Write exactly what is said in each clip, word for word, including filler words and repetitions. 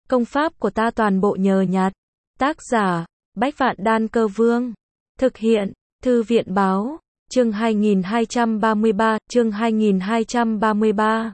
Công pháp của ta toàn bộ nhờ nhặt. Tác giả, Bách Vạn Đan Cơ Vương. Thực hiện, Thư viện Báo. Chương hai nghìn hai trăm ba mươi ba, chương hai nghìn hai trăm ba mươi ba.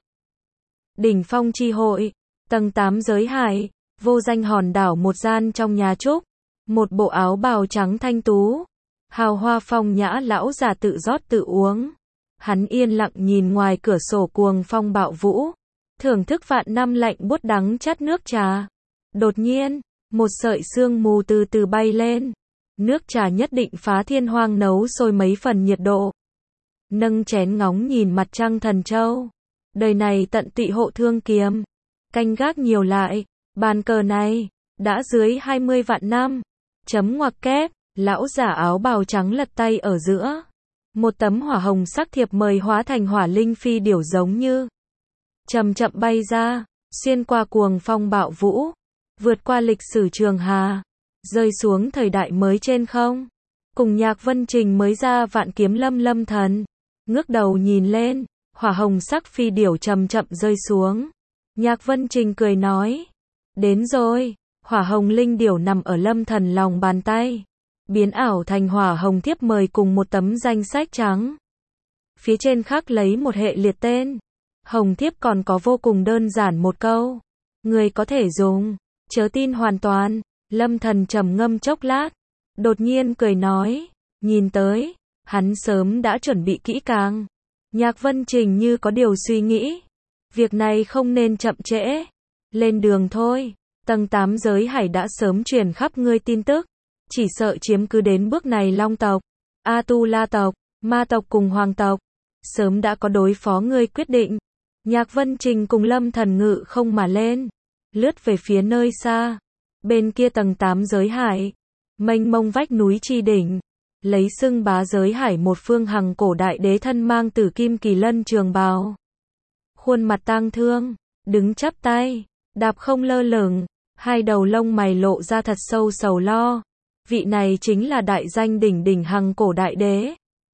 Đỉnh Phong Chi Hội, tầng tám giới hải, vô danh hòn đảo một gian trong nhà trúc. Một bộ áo bào trắng thanh tú, hào hoa phong nhã lão già tự rót tự uống. Hắn yên lặng nhìn ngoài cửa sổ cuồng phong bạo vũ, thưởng thức vạn năm lạnh buốt đắng chát nước trà. Đột nhiên, một sợi sương mù từ từ bay lên. Nước trà nhất định phá thiên hoang nấu sôi mấy phần nhiệt độ. Nâng chén ngóng nhìn mặt trăng thần châu. Đời này tận tụy hộ thương kiếm. Canh gác nhiều lại, bàn cờ này, đã dưới hai mươi vạn năm. Chấm ngoặc kép, lão giả áo bào trắng lật tay ở giữa. Một tấm hỏa hồng sắc thiệp mời hóa thành hỏa linh phi điểu giống như chậm chậm bay ra, xuyên qua cuồng phong bạo vũ, vượt qua lịch sử trường hà, rơi xuống thời đại mới trên không. Cùng Nhạc Vân Trình mới ra vạn kiếm lâm lâm thần, ngước đầu nhìn lên, hỏa hồng sắc phi điểu chậm chậm rơi xuống. Nhạc Vân Trình cười nói, đến rồi. Hỏa hồng linh điểu nằm ở lâm thần lòng bàn tay, biến ảo thành hỏa hồng thiếp mời cùng một tấm danh sách trắng. Phía trên khắc lấy một hệ liệt tên. Hồng thiếp còn có vô cùng đơn giản một câu. Người có thể dùng, chớ tin hoàn toàn. Lâm thần trầm ngâm chốc lát, đột nhiên cười nói, nhìn tới, hắn sớm đã chuẩn bị kỹ càng. Nhạc Vân Trình như có điều suy nghĩ. Việc này không nên chậm trễ. Lên đường thôi. Tầng tám giới hải đã sớm truyền khắp ngươi tin tức. Chỉ sợ chiếm cứ đến bước này Long tộc, A-tu-la tộc, Ma tộc cùng Hoàng tộc, sớm đã có đối phó ngươi quyết định. Nhạc Vân Trình cùng Lâm thần ngự không mà lên, lướt về phía nơi xa. Bên kia tầng tám giới hải, mênh mông vách núi chi đỉnh, lấy xưng bá giới hải một phương hằng cổ đại đế thân mang tử kim kỳ lân trường bào. Khuôn mặt tang thương, đứng chắp tay, đạp không lơ lửng, hai đầu lông mày lộ ra thật sâu sầu lo. Vị này chính là đại danh đỉnh đỉnh hằng cổ đại đế.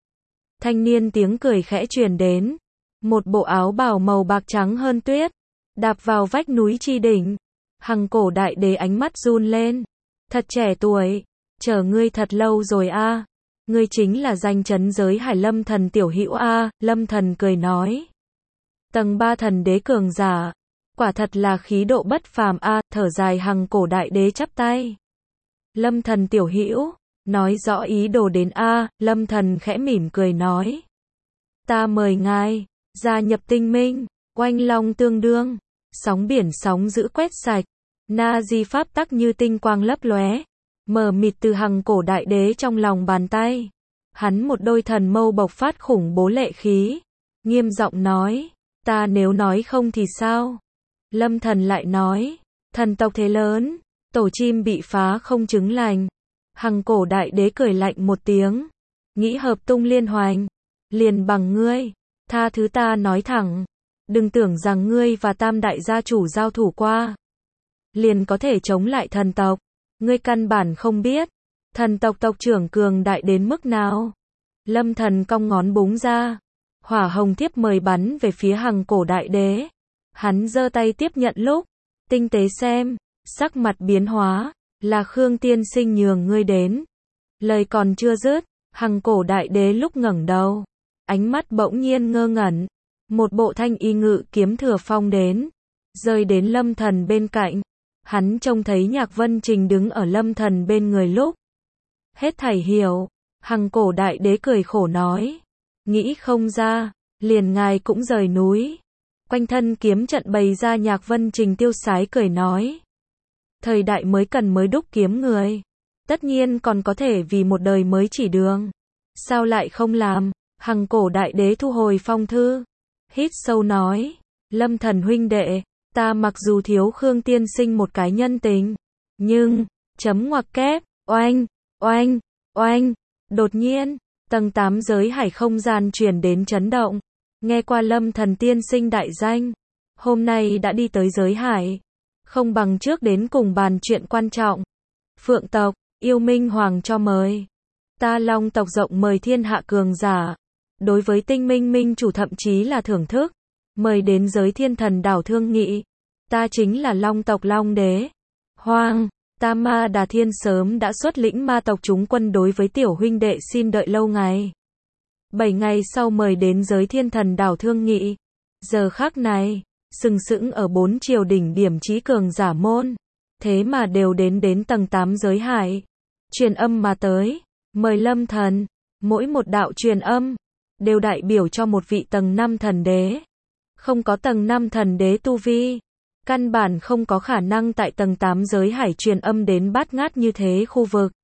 Thanh niên tiếng cười khẽ truyền đến. Một bộ áo bào màu bạc trắng hơn tuyết, đạp vào vách núi chi đỉnh. Hằng cổ đại đế ánh mắt run lên. Thật trẻ tuổi, chờ ngươi thật lâu rồi a. À. Ngươi chính là danh chấn giới hải Lâm thần tiểu hữu a. À. Lâm thần cười nói. Tầng ba thần đế cường giả. Quả thật là khí độ bất phàm a. À. Thở dài hằng cổ đại đế chắp tay. Lâm thần tiểu hữu, nói rõ ý đồ đến a. À. Lâm thần khẽ mỉm cười nói. Ta mời ngài gia nhập tinh minh. Oanh long tương đương, sóng biển sóng dữ quét sạch. Na di pháp tắc như tinh quang lấp lóe, mờ mịt từ hằng cổ đại đế trong lòng bàn tay. Hắn một đôi thần mâu bộc phát khủng bố lệ khí, nghiêm giọng nói, ta nếu nói không thì sao? Lâm thần lại nói, thần tộc thế lớn, tổ chim bị phá không chứng lành. Hằng cổ đại đế cười lạnh một tiếng, nghĩ hợp tung liên hoành, liền bằng ngươi, tha thứ ta nói thẳng, đừng tưởng rằng ngươi và tam đại gia chủ giao thủ qua, liền có thể chống lại thần tộc. Ngươi căn bản không biết, thần tộc tộc trưởng cường đại đến mức nào. Lâm thần cong ngón búng ra, hỏa hồng thiếp mời bắn về phía hằng cổ đại đế. Hắn giơ tay tiếp nhận lúc, tinh tế xem, sắc mặt biến hóa, là Khương tiên sinh nhường ngươi đến. Lời còn chưa dứt, hằng cổ đại đế lúc ngẩng đầu, ánh mắt bỗng nhiên ngơ ngẩn. Một bộ thanh y ngự kiếm thừa phong đến, rơi đến Lâm thần bên cạnh. Hắn trông thấy Nhạc Vân Trình đứng ở Lâm thần bên người lúc. Hết thảy hiểu, hằng cổ đại đế cười khổ nói. Nghĩ không ra, liền ngài cũng rời núi. Quanh thân kiếm trận bày ra. Nhạc Vân Trình tiêu sái cười nói. Thời đại mới cần mới đúc kiếm người. Tất nhiên còn có thể vì một đời mới chỉ đường. Sao lại không làm? Hằng cổ đại đế thu hồi phong thư. Hít sâu nói. Lâm thần huynh đệ, ta mặc dù thiếu Khương tiên sinh một cái nhân tình, nhưng, chấm ngoặc kép, oanh, oanh, oanh. Đột nhiên, tầng tám giới hải không gian truyền đến chấn động. Nghe qua Lâm thần tiên sinh đại danh, hôm nay đã đi tới giới hải, không bằng trước đến cùng bàn chuyện quan trọng. Phượng tộc, yêu minh hoàng cho mời. Ta Long tộc rộng mời thiên hạ cường giả. Đối với tinh minh minh chủ thậm chí là thưởng thức. Mời đến giới thiên thần đảo thương nghị. Ta chính là Long tộc Long đế. Hoang, ta Ma Đà Thiên sớm đã xuất lĩnh ma tộc chúng quân đối với tiểu huynh đệ xin đợi lâu ngày. Bảy ngày sau mời đến giới thiên thần đảo thương nghị. Giờ khắc này, sừng sững ở bốn triều đỉnh điểm chí cường giả môn. Thế mà đều đến đến tầng tám giới hải. Truyền âm mà tới, mời Lâm thần, mỗi một đạo truyền âm, đều đại biểu cho một vị tầng năm thần đế. Không có tầng năm thần đế tu vi, căn bản không có khả năng tại tầng tám giới hải truyền âm đến bát ngát như thế khu vực.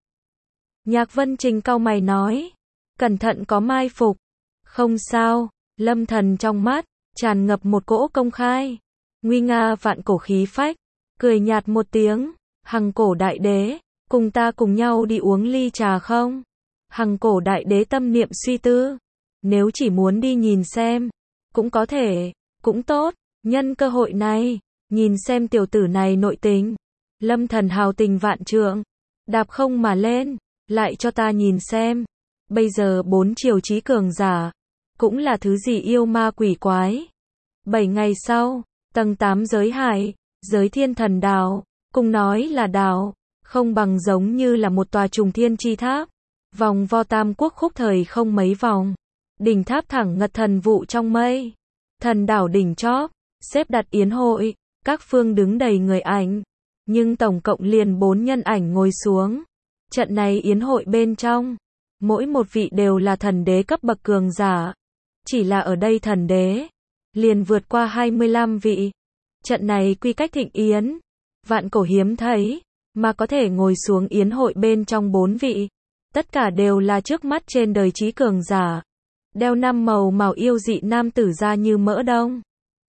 Nhạc Vân Trình cau mày nói, cẩn thận có mai phục. Không sao, Lâm thần trong mắt, tràn ngập một cỗ công khai. Nguy nga vạn cổ khí phách, cười nhạt một tiếng, Hằng cổ đại đế, cùng ta cùng nhau đi uống ly trà không? Hằng cổ đại đế tâm niệm suy tư, nếu chỉ muốn đi nhìn xem, cũng có thể, cũng tốt, nhân cơ hội này, nhìn xem tiểu tử này nội tình. Lâm thần hào tình vạn trượng, đạp không mà lên, lại cho ta nhìn xem, bây giờ bốn triều chí cường giả, cũng là thứ gì yêu ma quỷ quái. Bảy ngày sau, tầng tám giới hải, giới thiên thần đảo, cùng nói là đảo, không bằng giống như là một tòa trùng thiên chi tháp, vòng vo tam quốc khúc thời không mấy vòng, đỉnh tháp thẳng ngật thần vụ trong mây, thần đảo đỉnh chóp, xếp đặt yến hội, các phương đứng đầy người ảnh, nhưng tổng cộng liền bốn nhân ảnh ngồi xuống. Trận này yến hội bên trong, mỗi một vị đều là thần đế cấp bậc cường giả, chỉ là ở đây thần đế, liền vượt qua hai mươi lăm vị. Trận này quy cách thịnh yến, vạn cổ hiếm thấy, mà có thể ngồi xuống yến hội bên trong bốn vị, tất cả đều là trước mắt trên đời chí cường giả, đeo năm màu màu yêu dị nam tử ra như mỡ đông.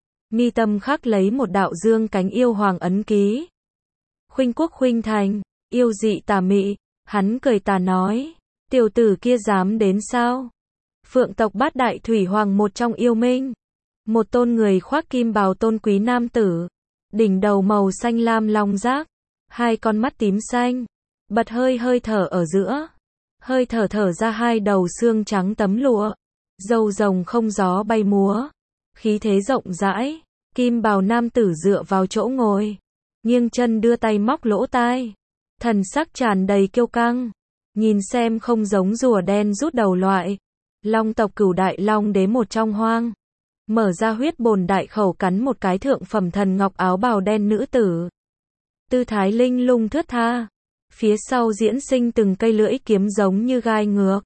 Mi tâm khắc lấy một đạo dương cánh yêu hoàng ấn ký. Khuynh quốc khuynh thành, yêu dị tà mị, hắn cười tà nói, tiểu tử kia dám đến sao? Phượng tộc bát đại thủy hoàng một trong yêu minh, một tôn người khoác kim bào tôn quý nam tử, đỉnh đầu màu xanh lam long giác, hai con mắt tím xanh, bật hơi hơi thở ở giữa, hơi thở thở ra hai đầu xương trắng tấm lụa, râu rồng không gió bay múa, khí thế rộng rãi. Kim bào nam tử dựa vào chỗ ngồi, nghiêng chân đưa tay móc lỗ tai, thần sắc tràn đầy kiêu căng, nhìn xem không giống rùa đen rút đầu loại. Long tộc cửu đại long đế một trong hoang, mở ra huyết bồn đại khẩu cắn một cái thượng phẩm thần ngọc áo bào đen nữ tử. Tư thái linh lung thướt tha, phía sau diễn sinh từng cây lưỡi kiếm giống như gai ngược,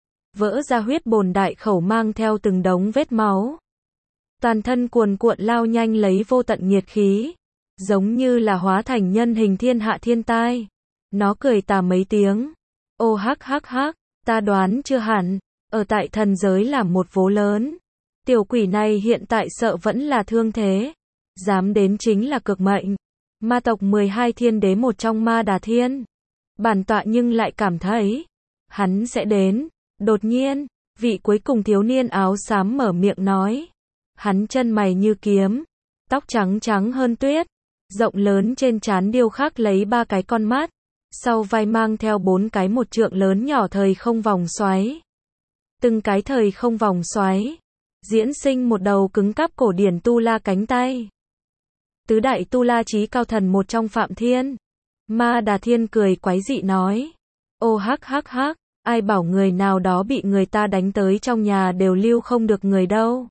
vỡ ra huyết bồn đại khẩu mang theo từng đống vết máu. Toàn thân cuồn cuộn lao nhanh lấy vô tận nhiệt khí, giống như là hóa thành nhân hình thiên hạ thiên tai. Nó cười tà mấy tiếng, ô hắc hắc hắc, ta đoán chưa hẳn, ở tại thần giới là một vố lớn. Tiểu quỷ này hiện tại sợ vẫn là thương thế, dám đến chính là cực mệnh. Ma tộc mười hai thiên đế một trong Ma Đà Thiên. Bản tọa nhưng lại cảm thấy, hắn sẽ đến. Đột nhiên, vị cuối cùng thiếu niên áo xám mở miệng nói. Hắn chân mày như kiếm, tóc trắng trắng hơn tuyết, rộng lớn trên trán điêu khắc lấy ba cái con mắt, sau vai mang theo bốn cái một trượng lớn nhỏ thời không vòng xoáy. Từng cái thời không vòng xoáy, diễn sinh một đầu cứng cáp cổ điển tu la cánh tay. Tứ đại tu la chí cao thần một trong Phạm Thiên. Ma Đà Thiên cười quái dị nói, ô hắc hắc hắc, ai bảo người nào đó bị người ta đánh tới trong nhà đều lưu không được người đâu.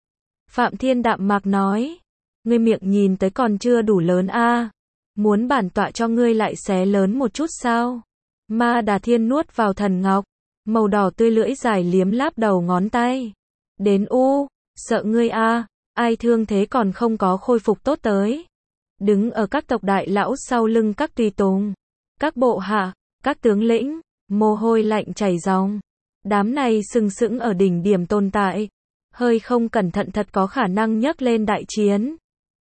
Phạm Thiên đạm mạc nói, ngươi miệng nhìn tới còn chưa đủ lớn a, à? Muốn bản tọa cho ngươi lại xé lớn một chút sao? Ma Đà Thiên nuốt vào thần ngọc, màu đỏ tươi lưỡi dài liếm láp đầu ngón tay. Đến u, sợ ngươi a, à? Ai thương thế còn không có khôi phục tốt tới. Đứng ở các tộc đại lão sau lưng các tùy tùng, các bộ hạ, các tướng lĩnh, mồ hôi lạnh chảy ròng. Đám này sừng sững ở đỉnh điểm tồn tại, hơi không cẩn thận thật có khả năng nhấc lên đại chiến.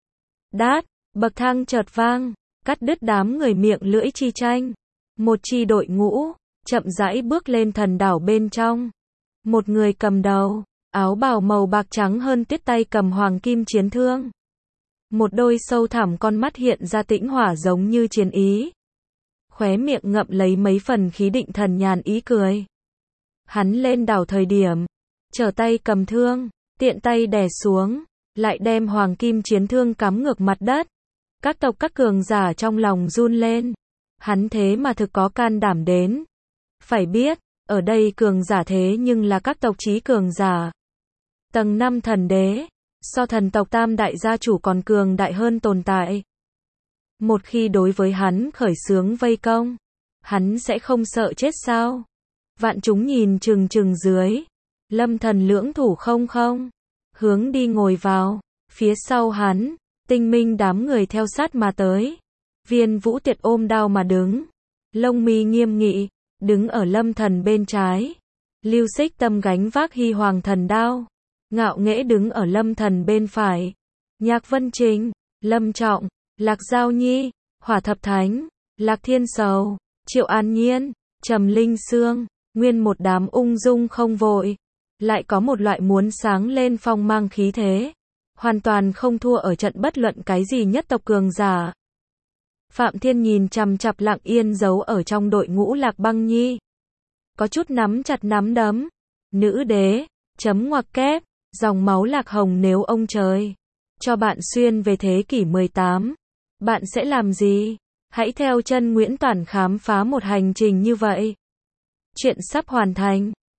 Đát, bậc thang chợt vang, cắt đứt đám người miệng lưỡi chi tranh. Một chi đội ngũ, chậm rãi bước lên thần đảo bên trong. Một người cầm đầu, áo bào màu bạc trắng hơn tuyết, tay cầm hoàng kim chiến thương. Một đôi sâu thẳm con mắt hiện ra tĩnh hỏa giống như chiến ý. Khóe miệng ngậm lấy mấy phần khí định thần nhàn ý cười. Hắn lên đảo thời điểm, trở tay cầm thương, tiện tay đè xuống, lại đem hoàng kim chiến thương cắm ngược mặt đất, Các tộc các cường giả trong lòng run lên. Hắn thế mà thực có can đảm đến. Phải biết, ở đây cường giả thế nhưng là các tộc chí cường giả. Tầng năm thần đế, so thần tộc tam đại gia chủ còn cường đại hơn tồn tại. Một khi đối với hắn khởi xướng vây công, hắn sẽ không sợ chết sao? Vạn chúng nhìn chừng chừng dưới. Lâm Thần lưỡng thủ không không. Hướng đi ngồi vào. Phía sau hắn, Tinh Minh đám người theo sát mà tới. Viên Vũ Tiệt ôm đao mà đứng. Lông mi nghiêm nghị, đứng ở Lâm Thần bên trái. Lưu Xích Tâm gánh vác Hy Hoàng thần đao. Ngạo nghễ đứng ở Lâm Thần bên phải. Nhạc Vân Trình, Lâm Trọng, Lạc Giao Nhi, Hỏa Thập Thánh, Lạc Thiên Sầu, Triệu An Nhiên, Trầm Linh Sương, nguyên một đám ung dung không vội. Lại có một loại muốn sáng lên phong mang khí thế. Hoàn toàn không thua ở trận bất luận cái gì nhất tộc cường giả. Phạm Thiên nhìn chằm chằm Lặng Yên giấu ở trong đội ngũ Lạc Băng Nhi. Có chút nắm chặt nắm đấm. Nữ đế, chấm ngoặc kép, dòng máu Lạc Hồng nếu ông trời cho bạn xuyên về thế kỷ mười tám, bạn sẽ làm gì? Hãy theo chân Nguyễn Toản khám phá một hành trình như vậy. Chuyện sắp hoàn thành.